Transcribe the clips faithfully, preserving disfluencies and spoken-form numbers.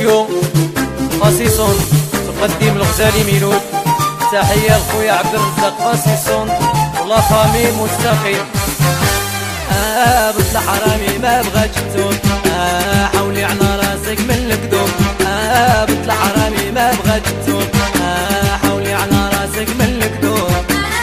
ستوديو قاسيسون تقدم الغزالي ميلود. تحية لخويا عبد الرزاق قاسيسون ولا فامي مستقيم. آه بنت الحرامي ما بغاتش تتوب، آه حولي على راسك من الكذوب. آه بنت الحرامي ما بغاتش تتوب، آه حولي على راسك من الكذوب.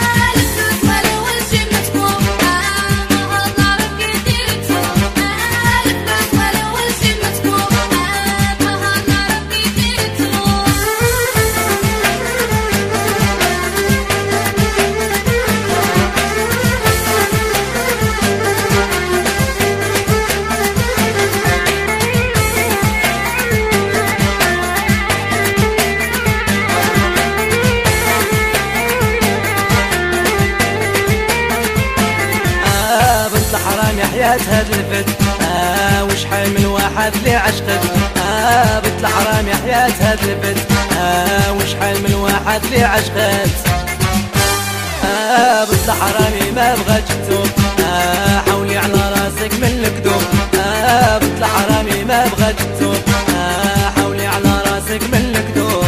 حياة هاد البت آه وشحال من واحد اللي عشقت. آه بنت الحرام يا حياة هاد البت آه وشحال من واحد اللي عشقت. آه بنت الحرامي ما بغاتش تتوب، آه حولي على راسك من الكذوب. آه بنت الحرامي ما بغاتش تتوب، آه حولي على راسك من الكذوب.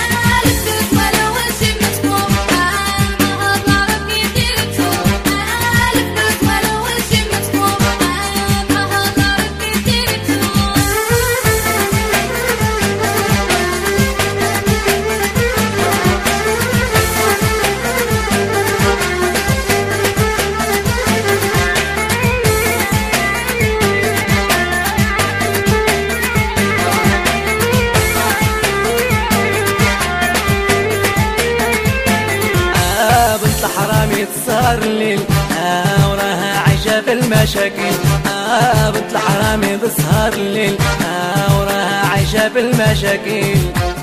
حرامي تسهر الليل آه وراها عايشة في المشاكل. آه بنت الحرامي تسهر الليل آه وراها عايشة في المشاكل.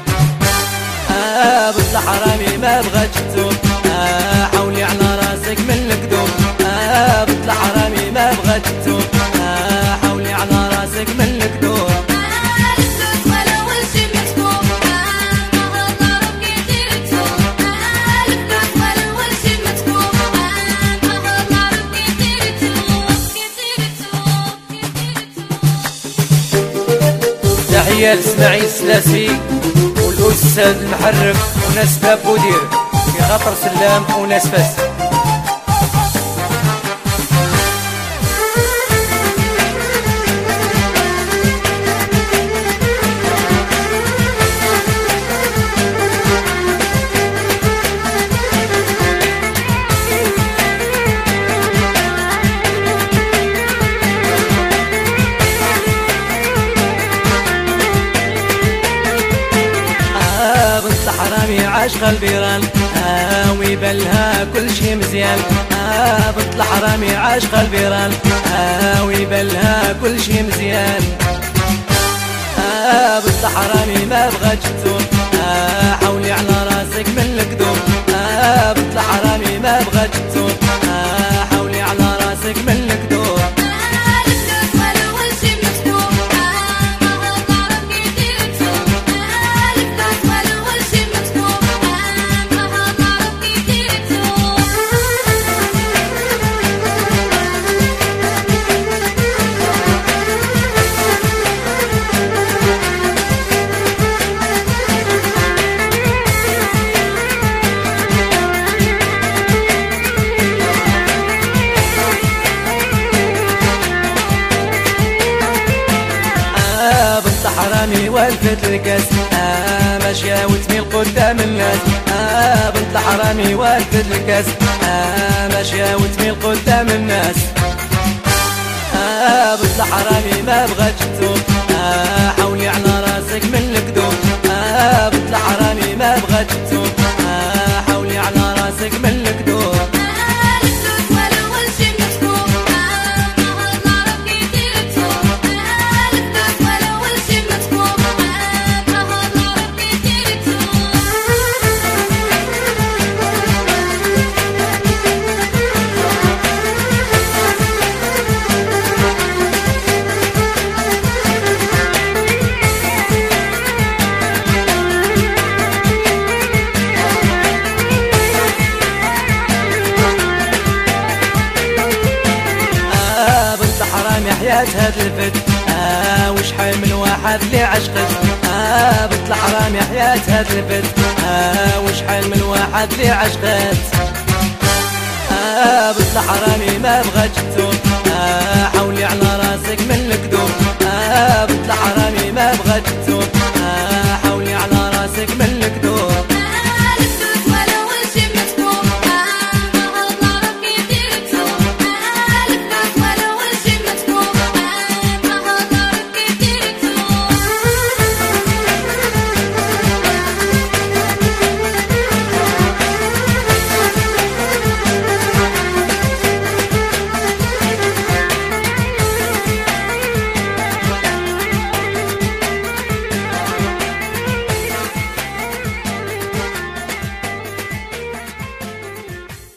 آه بنت الحرامي ما بغاتش تتوب، آه حولي على راسك من الكذوب. آه بنت الحرامي ما بغاتش تتوب، آه حولي على راسك من الكذوب. تحية لإسماعيل السلاسي والأستاذ المحرك وناس باب بودير في خاطر سلام وناس فاس. حرامي عاشقة البيران آه ويبالها كل شي مزيان. آه بنت الحرامي عاشقة البيران آه ويبالها كل شي مزيان. آه بنت الحرامي ما بغاتش تتوب، آه حولي على راسك من الكذوب. آه بنت الحرامي ما بغاتش تتوب، آه حولي على راسك من الكذوب. حرامي والفت الكاس آه ماشية وتميل قدام الناس. آه بنت الحرامي والفت الكاس آه ماشية وتميل قدام الناس. آه بنت الحرامي ما بغاتش تتوب، آه حولي على راسك من الكذوب. آه بنت الحرامي ما بغاتش تتوب، آه حولي على راسك من الكذوب. حياة هاد البت آه وشحال من واحد اللي عشقت آه بنت الحرام يا حياتها تلفت آه وشحال من واحد اللي عشقت آه بنت الحرامي ما بغاتش تزول